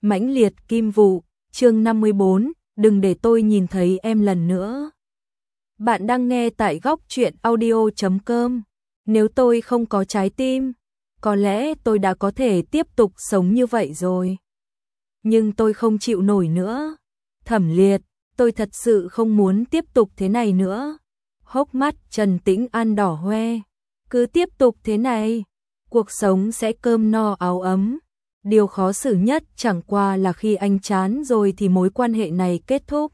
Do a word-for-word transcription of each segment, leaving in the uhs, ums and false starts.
Mãnh liệt kim vụ, chương năm mươi bốn, đừng để tôi nhìn thấy em lần nữa. Bạn đang nghe tại góc truyện audio chấm com. Nếu tôi không có trái tim, có lẽ tôi đã có thể tiếp tục sống như vậy rồi. Nhưng tôi không chịu nổi nữa. Thẩm Liệt, tôi thật sự không muốn tiếp tục thế này nữa. Hốc mắt Trần Tĩnh An đỏ hoe. Cứ tiếp tục thế này, cuộc sống sẽ cơm no áo ấm. Điều khó xử nhất chẳng qua là khi anh chán rồi thì mối quan hệ này kết thúc.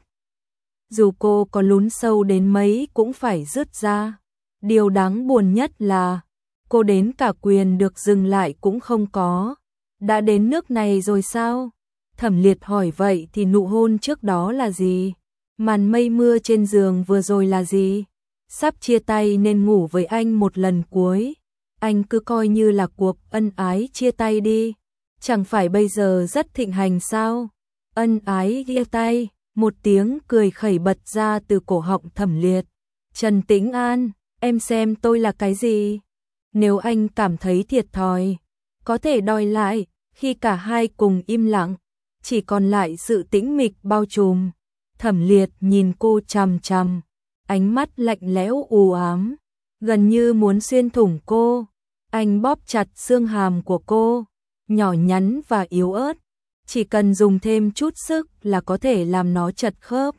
Dù cô có lún sâu đến mấy cũng phải dứt ra. Điều đáng buồn nhất là cô đến cả quyền được dừng lại cũng không có. Đã đến nước này rồi sao? Thẩm Liệt hỏi vậy thì nụ hôn trước đó là gì? Màn mây mưa trên giường vừa rồi là gì? Sắp chia tay nên ngủ với anh một lần cuối. Anh cứ coi như là cuộc ân ái chia tay đi. Chẳng phải bây giờ rất thịnh hành sao? Ân ái chia tay, một tiếng cười khẩy bật ra từ cổ họng Thẩm Liệt. Trần Tĩnh An, em xem tôi là cái gì? Nếu anh cảm thấy thiệt thòi, có thể đòi lại. Khi cả hai cùng im lặng, chỉ còn lại sự tĩnh mịch bao trùm. Thẩm Liệt nhìn cô chằm chằm, ánh mắt lạnh lẽo u ám, gần như muốn xuyên thủng cô. Anh bóp chặt xương hàm của cô, nhỏ nhắn và yếu ớt, chỉ cần dùng thêm chút sức là có thể làm nó chật khớp.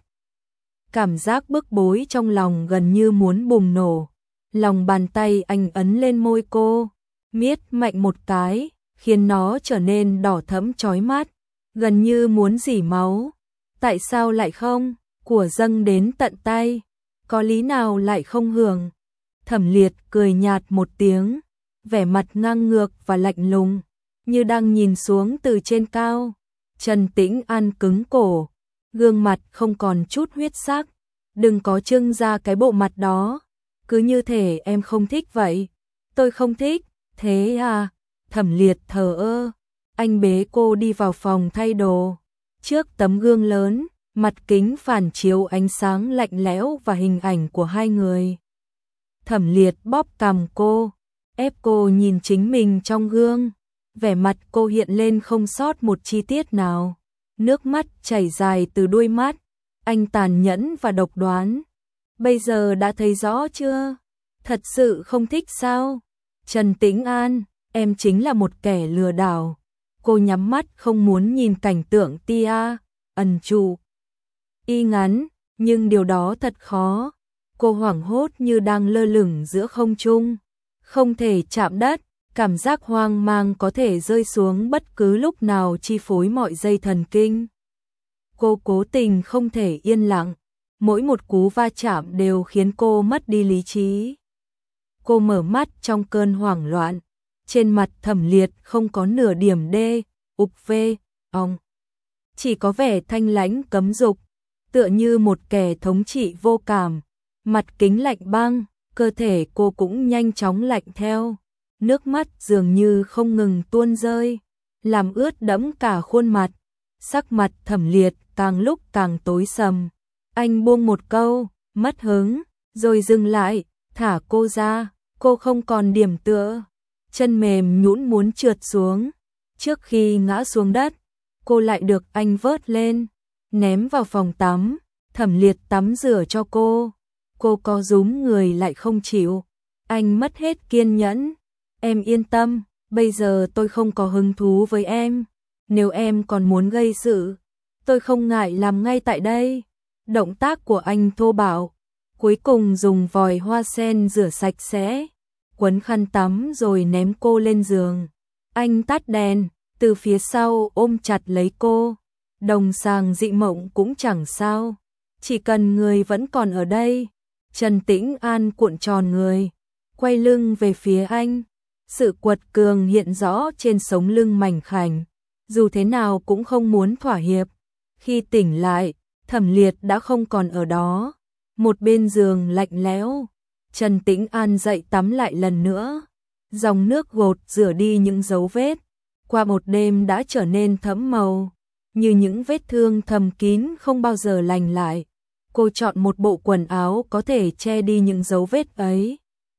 Cảm giác bức bối trong lòng gần như muốn bùng nổ. Lòng bàn tay anh ấn lên môi cô, miết mạnh một cái, khiến nó trở nên đỏ thẫm chói mắt, gần như muốn rỉ máu. Tại sao lại không? Của dâng đến tận tay, có lý nào lại không hưởng? Thẩm Liệt cười nhạt một tiếng, vẻ mặt ngang ngược và lạnh lùng, như đang nhìn xuống từ trên cao. Trần Tĩnh An cứng cổ, gương mặt không còn chút huyết sắc. Đừng có trưng ra cái bộ mặt đó, cứ như thể em không thích vậy. Tôi không thích, thế à? Thẩm Liệt thờ ơ, anh bế cô đi vào phòng thay đồ. Trước tấm gương lớn, mặt kính phản chiếu ánh sáng lạnh lẽo và hình ảnh của hai người. Thẩm Liệt bóp cằm cô, ép cô nhìn chính mình trong gương. Vẻ mặt cô hiện lên không sót một chi tiết nào. Nước mắt chảy dài từ đuôi mắt. Anh tàn nhẫn và độc đoán. Bây giờ đã thấy rõ chưa? Thật sự không thích sao? Trần Tĩnh An, em chính là một kẻ lừa đảo. Cô nhắm mắt không muốn nhìn cảnh tượng tia, ẩn trụ, y ngắn, nhưng điều đó thật khó. Cô hoảng hốt như đang lơ lửng giữa không trung, không thể chạm đất. Cảm giác hoang mang có thể rơi xuống bất cứ lúc nào chi phối mọi dây thần kinh. Cô cố tình không thể yên lặng, mỗi một cú va chạm đều khiến cô mất đi lý trí. Cô mở mắt trong cơn hoảng loạn, trên mặt Thẩm Liệt không có nửa điểm đê, ục vê, ong. Chỉ có vẻ thanh lãnh cấm dục, tựa như một kẻ thống trị vô cảm. Mặt kính lạnh băng, cơ thể cô cũng nhanh chóng lạnh theo. Nước mắt dường như không ngừng tuôn rơi, làm ướt đẫm cả khuôn mặt. Sắc mặt Thẩm Liệt càng lúc càng tối sầm. Anh buông một câu, mất hứng, rồi dừng lại, thả cô ra. Cô không còn điểm tựa, chân mềm nhũn muốn trượt xuống. Trước khi ngã xuống đất, cô lại được anh vớt lên, ném vào phòng tắm. Thẩm Liệt tắm rửa cho cô. Cô co rúm người lại không chịu. Anh mất hết kiên nhẫn. Em yên tâm, bây giờ tôi không có hứng thú với em. Nếu em còn muốn gây sự, tôi không ngại làm ngay tại đây. Động tác của anh thô bạo, cuối cùng dùng vòi hoa sen rửa sạch sẽ, quấn khăn tắm rồi ném cô lên giường. Anh tắt đèn, từ phía sau ôm chặt lấy cô. Đồng sàng dị mộng cũng chẳng sao, chỉ cần người vẫn còn ở đây. Trần Tĩnh An cuộn tròn người, quay lưng về phía anh. Sự quật cường hiện rõ trên sống lưng mảnh khảnh, dù thế nào cũng không muốn thỏa hiệp. Khi tỉnh lại, Thẩm Liệt đã không còn ở đó. Một bên giường lạnh lẽo, Trần Tĩnh An dậy tắm lại lần nữa. Dòng nước gột rửa đi những dấu vết, qua một đêm đã trở nên thẫm màu, như những vết thương thầm kín không bao giờ lành lại. Cô chọn một bộ quần áo có thể che đi những dấu vết ấy.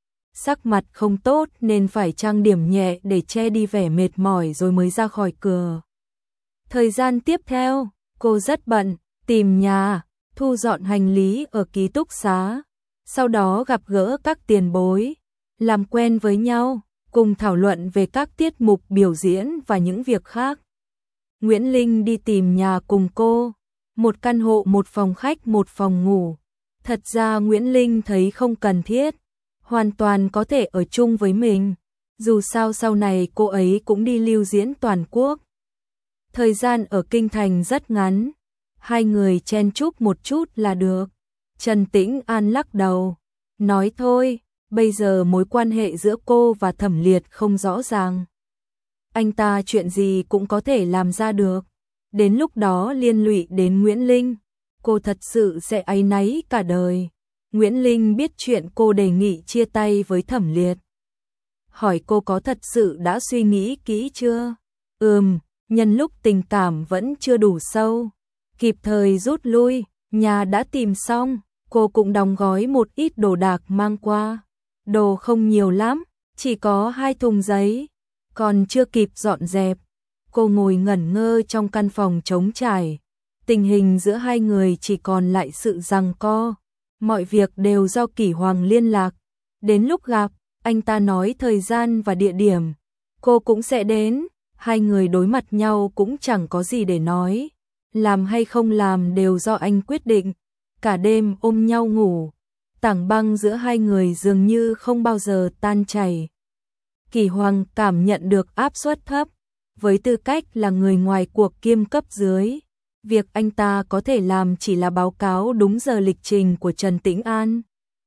Sắc mặt không tốt nên phải trang điểm nhẹ để che đi vẻ mệt mỏi rồi mới ra khỏi cửa. Thời gian tiếp theo, cô rất bận, tìm nhà, thu dọn hành lý ở ký túc xá, sau đó gặp gỡ các tiền bối, làm quen với nhau, cùng thảo luận về các tiết mục biểu diễn và những việc khác. Nguyễn Linh đi tìm nhà cùng cô, một căn hộ một phòng khách một phòng ngủ. Thật ra Nguyễn Linh thấy không cần thiết, hoàn toàn có thể ở chung với mình, dù sao sau này cô ấy cũng đi lưu diễn toàn quốc. Thời gian ở Kinh Thành rất ngắn, hai người chen chúc một chút là được. Trần Tĩnh An lắc đầu, nói thôi, bây giờ mối quan hệ giữa cô và Thẩm Liệt không rõ ràng. Anh ta chuyện gì cũng có thể làm ra được, đến lúc đó liên lụy đến Nguyễn Linh, cô thật sự sẽ áy náy cả đời. Nguyễn Linh biết chuyện cô đề nghị chia tay với Thẩm Liệt. Hỏi cô có thật sự đã suy nghĩ kỹ chưa? Ừm, nhân lúc tình cảm vẫn chưa đủ sâu, kịp thời rút lui, nhà đã tìm xong, cô cũng đóng gói một ít đồ đạc mang qua. Đồ không nhiều lắm, chỉ có hai thùng giấy, còn chưa kịp dọn dẹp. Cô ngồi ngẩn ngơ trong căn phòng trống trải, tình hình giữa hai người chỉ còn lại sự giằng co. Mọi việc đều do Kỷ Hoàng liên lạc, đến lúc gặp, anh ta nói thời gian và địa điểm, cô cũng sẽ đến, hai người đối mặt nhau cũng chẳng có gì để nói, làm hay không làm đều do anh quyết định, cả đêm ôm nhau ngủ, tảng băng giữa hai người dường như không bao giờ tan chảy. Kỷ Hoàng cảm nhận được áp suất thấp, với tư cách là người ngoài cuộc kiêm cấp dưới. Việc anh ta có thể làm chỉ là báo cáo đúng giờ lịch trình của Trần Tĩnh An.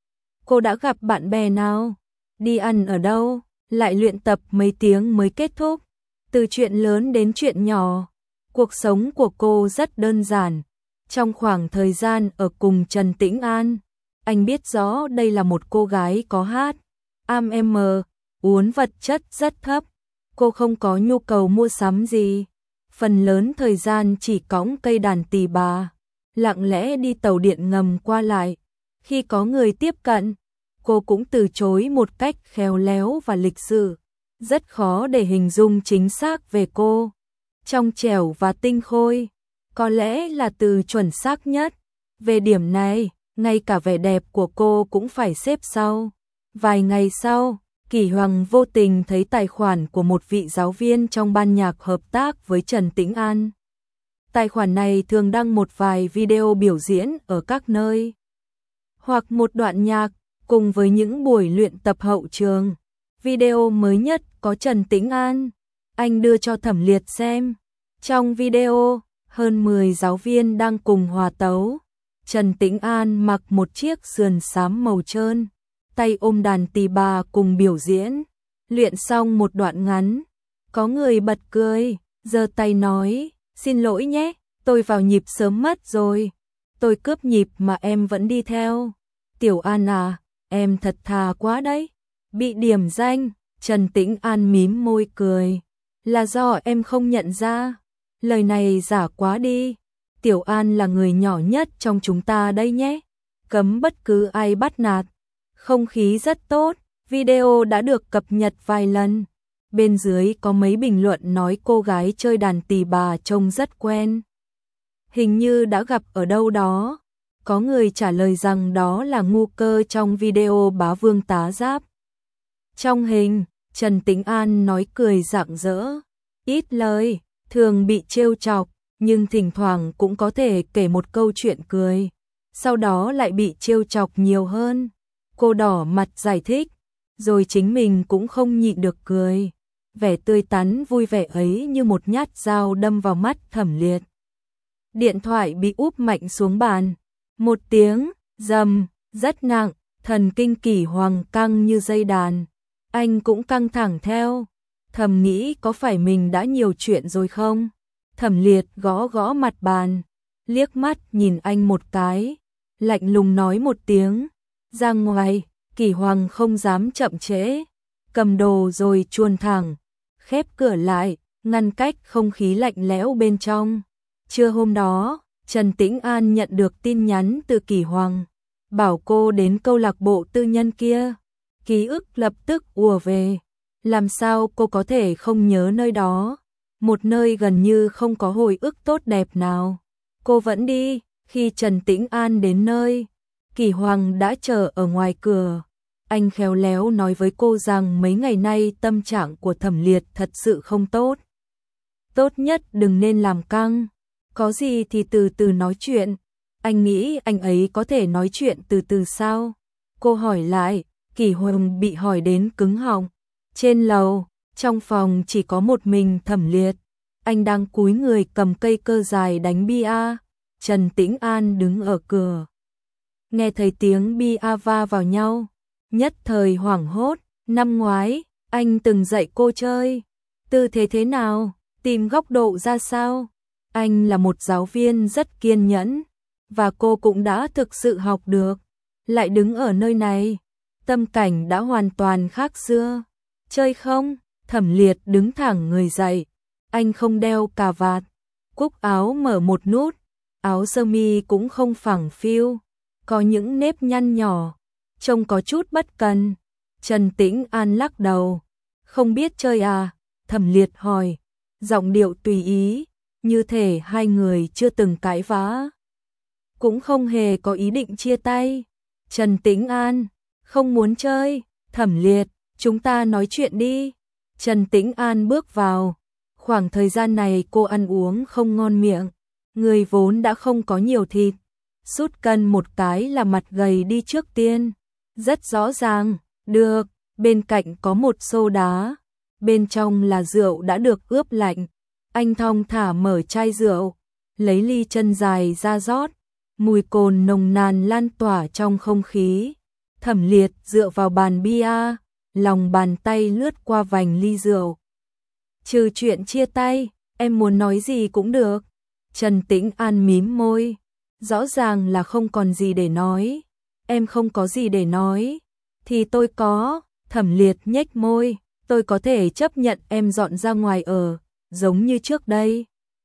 Cô đã gặp bạn bè nào? Đi ăn ở đâu? Lại luyện tập mấy tiếng mới kết thúc? Từ chuyện lớn đến chuyện nhỏ, cuộc sống của cô rất đơn giản. Trong khoảng thời gian ở cùng Trần Tĩnh An, anh biết rõ đây là một cô gái có hát, am em, uốn vật chất rất thấp. Cô không có nhu cầu mua sắm gì. Phần lớn thời gian chỉ cõng cây đàn tỳ bà, lặng lẽ đi tàu điện ngầm qua lại. Khi có người tiếp cận, cô cũng từ chối một cách khéo léo và lịch sự. Rất khó để hình dung chính xác về cô. Trong trẻo và tinh khôi, có lẽ là từ chuẩn xác nhất. Về điểm này, ngay cả vẻ đẹp của cô cũng phải xếp sau. Vài ngày sau, Kỷ Hoàng vô tình thấy tài khoản của một vị giáo viên trong ban nhạc hợp tác với Trần Tĩnh An. Tài khoản này thường đăng một vài video biểu diễn ở các nơi, hoặc một đoạn nhạc, cùng với những buổi luyện tập hậu trường. Video mới nhất có Trần Tĩnh An, anh đưa cho Thẩm Liệt xem. Trong video, hơn mười giáo viên đang cùng hòa tấu. Trần Tĩnh An mặc một chiếc sườn xám màu trơn, tay ôm đàn tỳ bà cùng biểu diễn. Luyện xong một đoạn ngắn, có người bật cười, giơ tay nói, xin lỗi nhé, tôi vào nhịp sớm mất rồi. Tôi cướp nhịp mà em vẫn đi theo. Tiểu An à, em thật thà quá đấy. Bị điểm danh, Trần Tĩnh An mím môi cười. Là do em không nhận ra. Lời này giả quá đi. Tiểu An là người nhỏ nhất trong chúng ta đây nhé. Cấm bất cứ ai bắt nạt. Không khí rất tốt, video đã được cập nhật vài lần. Bên dưới có mấy bình luận nói cô gái chơi đàn tỳ bà trông rất quen. Hình như đã gặp ở đâu đó. Có người trả lời rằng đó là Ngu Cơ trong video Bá Vương Tá Giáp. Trong hình, Trần Tĩnh An nói cười rạng rỡ, ít lời, thường bị trêu chọc, nhưng thỉnh thoảng cũng có thể kể một câu chuyện cười, sau đó lại bị trêu chọc nhiều hơn. Cô đỏ mặt giải thích, rồi chính mình cũng không nhịn được cười. Vẻ tươi tắn vui vẻ ấy như một nhát dao đâm vào mắt Thẩm Liệt. Điện thoại bị úp mạnh xuống bàn. Một tiếng, rầm, rất nặng, thần kinh Kỷ Hoàng căng như dây đàn. Anh cũng căng thẳng theo, thầm nghĩ có phải mình đã nhiều chuyện rồi không? Thẩm Liệt gõ gõ mặt bàn, liếc mắt nhìn anh một cái, lạnh lùng nói một tiếng, ra ngoài. Kỷ Hoàng không dám chậm trễ, cầm đồ rồi chuồn thẳng, khép cửa lại, ngăn cách không khí lạnh lẽo bên trong. Trưa hôm đó, Trần Tĩnh An nhận được tin nhắn từ Kỷ Hoàng, bảo cô đến câu lạc bộ tư nhân kia. Ký ức lập tức ùa về, làm sao cô có thể không nhớ nơi đó. một nơi gần như không có hồi ức tốt đẹp nào. Cô vẫn đi, khi Trần Tĩnh An đến nơi, Kỷ Hoàng đã chờ ở ngoài cửa. Anh khéo léo nói với cô rằng mấy ngày nay tâm trạng của Thẩm Liệt thật sự không tốt. Tốt nhất đừng nên làm căng, có gì thì từ từ nói chuyện. Anh nghĩ anh ấy có thể nói chuyện từ từ sao? Cô hỏi lại, Kỷ Hoàng bị hỏi đến cứng họng. Trên lầu, trong phòng chỉ có một mình Thẩm Liệt. Anh đang cúi người cầm cây cơ dài đánh bia. Trần Tĩnh An đứng ở cửa. Nghe thấy tiếng bia va vào nhau, nhất thời hoảng hốt. Năm ngoái, anh từng dạy cô chơi. Tư thế thế nào? Tìm góc độ ra sao? Anh là một giáo viên rất kiên nhẫn, và cô cũng đã thực sự học được. Lại đứng ở nơi này, tâm cảnh đã hoàn toàn khác xưa. Chơi không? Thẩm Liệt đứng thẳng người dậy. Anh không đeo cà vạt, cúc áo mở một nút, áo sơ mi cũng không phẳng phiu, có những nếp nhăn nhỏ, trông có chút bất cần. Trần Tĩnh An lắc đầu. Không biết chơi à? Thẩm Liệt hỏi, giọng điệu tùy ý, như thể hai người chưa từng cãi vã, cũng không hề có ý định chia tay. Trần Tĩnh An, không muốn chơi. Thẩm Liệt, chúng ta nói chuyện đi. Trần Tĩnh An bước vào. Khoảng thời gian này cô ăn uống không ngon miệng, người vốn đã không có nhiều thịt, sút cân một cái là mặt gầy đi trước tiên. Rất rõ ràng, được, bên cạnh có một xô đá, bên trong là rượu đã được ướp lạnh. Anh thong thả mở chai rượu, lấy ly chân dài ra rót, mùi cồn nồng nàn lan tỏa trong không khí. Thẩm Liệt dựa vào bàn bia, lòng bàn tay lướt qua vành ly rượu. Trừ chuyện chia tay, em muốn nói gì cũng được. Trần Tĩnh An mím môi, rõ ràng là không còn gì để nói. Em không có gì để nói, thì tôi có. Thẩm Liệt nhếch môi, tôi có thể chấp nhận em dọn ra ngoài ở, giống như trước đây.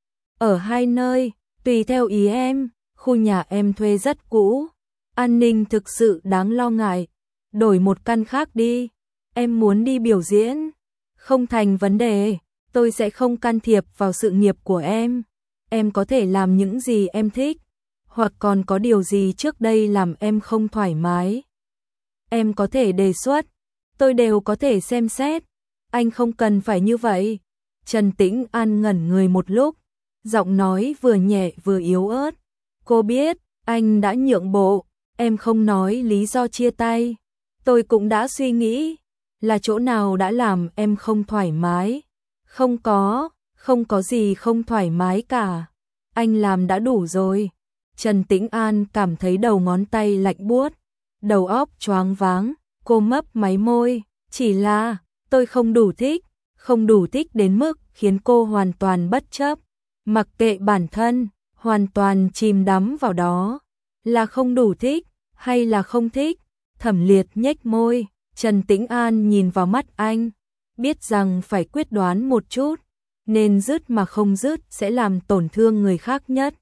Ở hai nơi, tùy theo ý em. Khu nhà em thuê rất cũ, an ninh thực sự đáng lo ngại. Đổi một căn khác đi. Em muốn đi biểu diễn, không thành vấn đề. Tôi sẽ không can thiệp vào sự nghiệp của em. Em có thể làm những gì em thích, hoặc còn có điều gì trước đây làm em không thoải mái, em có thể đề xuất, tôi đều có thể xem xét. Anh không cần phải như vậy. Trần Tĩnh An ngẩn người một lúc, giọng nói vừa nhẹ vừa yếu ớt. Cô biết, anh đã nhượng bộ, em không nói lý do chia tay. Tôi cũng đã suy nghĩ, là chỗ nào đã làm em không thoải mái. Không có, không có gì không thoải mái cả. Anh làm đã đủ rồi. Trần Tĩnh An cảm thấy đầu ngón tay lạnh buốt, đầu óc choáng váng, cô mấp máy môi, chỉ là, tôi không đủ thích, không đủ thích đến mức khiến cô hoàn toàn bất chấp, mặc kệ bản thân, hoàn toàn chìm đắm vào đó. Là không đủ thích, hay là không thích? Thẩm Liệt nhếch môi, Trần Tĩnh An nhìn vào mắt anh, biết rằng phải quyết đoán một chút, nên dứt mà không dứt sẽ làm tổn thương người khác nhất.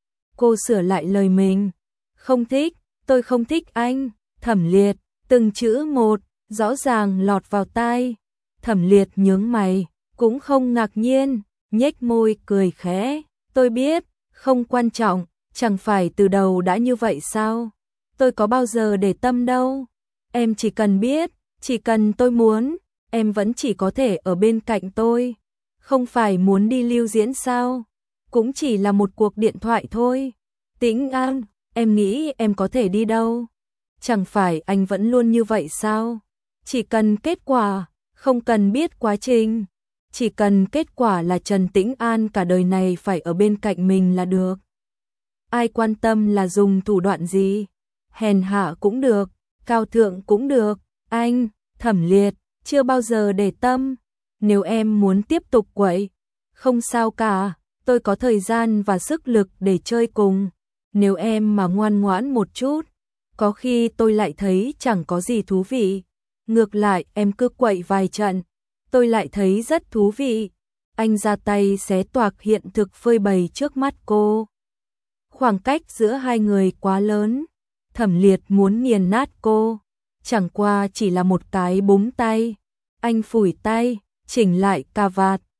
Cô sửa lại lời mình, không thích, tôi không thích anh. Thẩm Liệt, từng chữ một, rõ ràng lọt vào tai. Thẩm Liệt nhướng mày, cũng không ngạc nhiên, nhếch môi cười khẽ, tôi biết, không quan trọng, chẳng phải từ đầu đã như vậy sao? Tôi có bao giờ để tâm đâu. Em chỉ cần biết, chỉ cần tôi muốn, em vẫn chỉ có thể ở bên cạnh tôi. Không phải muốn đi lưu diễn sao? Cũng chỉ là một cuộc điện thoại thôi. Tĩnh An, em nghĩ em có thể đi đâu? Chẳng phải anh vẫn luôn như vậy sao? Chỉ cần kết quả, không cần biết quá trình. Chỉ cần kết quả là Trần Tĩnh An cả đời này phải ở bên cạnh mình là được. Ai quan tâm là dùng thủ đoạn gì? Hèn hạ cũng được, cao thượng cũng được. Anh, Thẩm Liệt, chưa bao giờ để tâm. Nếu em muốn tiếp tục quậy, không sao cả, tôi có thời gian và sức lực để chơi cùng. Nếu em mà ngoan ngoãn một chút, có khi tôi lại thấy chẳng có gì thú vị. Ngược lại em cứ quậy vài trận, tôi lại thấy rất thú vị. Anh ra tay xé toạc hiện thực phơi bày trước mắt cô. Khoảng cách giữa hai người quá lớn, Thẩm Liệt muốn nghiền nát cô. Chẳng qua chỉ là một cái búng tay. Anh phủi tay, chỉnh lại cà vạt,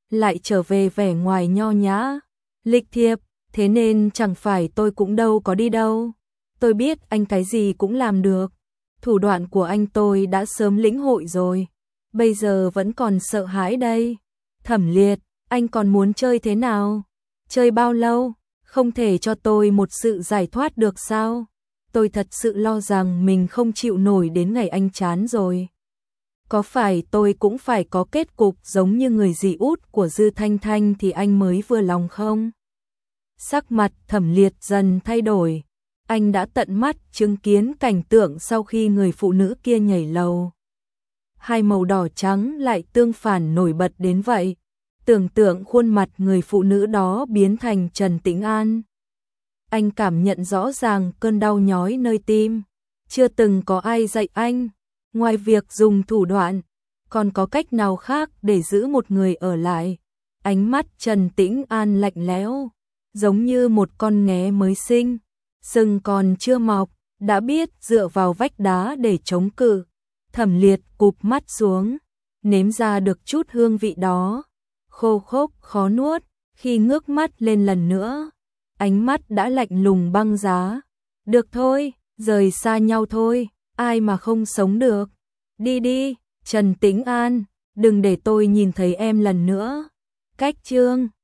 lại trở về vẻ ngoài nho nhã, lịch thiệp, thế nên chẳng phải tôi cũng đâu có đi đâu. Tôi biết anh cái gì cũng làm được, thủ đoạn của anh tôi đã sớm lĩnh hội rồi, bây giờ vẫn còn sợ hãi đây. Thẩm Liệt, anh còn muốn chơi thế nào? Chơi bao lâu? Không thể cho tôi một sự giải thoát được sao? Tôi thật sự lo rằng mình không chịu nổi đến ngày anh chán rồi. Có phải tôi cũng phải có kết cục giống như người dì út của Dư Thanh Thanh thì anh mới vừa lòng không? Sắc mặt Thẩm Liệt dần thay đổi. Anh đã tận mắt chứng kiến cảnh tượng sau khi người phụ nữ kia nhảy lầu. Hai màu đỏ trắng lại tương phản nổi bật đến vậy. Tưởng tượng khuôn mặt người phụ nữ đó biến thành Trần Tĩnh An. Anh cảm nhận rõ ràng cơn đau nhói nơi tim. Chưa từng có ai dạy anh, ngoài việc dùng thủ đoạn, còn có cách nào khác để giữ một người ở lại. Ánh mắt Trần Tĩnh An lạnh lẽo, giống như một con nghé mới sinh, sừng còn chưa mọc, đã biết dựa vào vách đá để chống cự. Thẩm Liệt cụp mắt xuống, nếm ra được chút hương vị đó, khô khốc khó nuốt. Khi ngước mắt lên lần nữa, ánh mắt đã lạnh lùng băng giá. Được thôi, rời xa nhau thôi, ai mà không sống được. Đi đi, Trần Tĩnh An, đừng để tôi nhìn thấy em lần nữa. Cách chương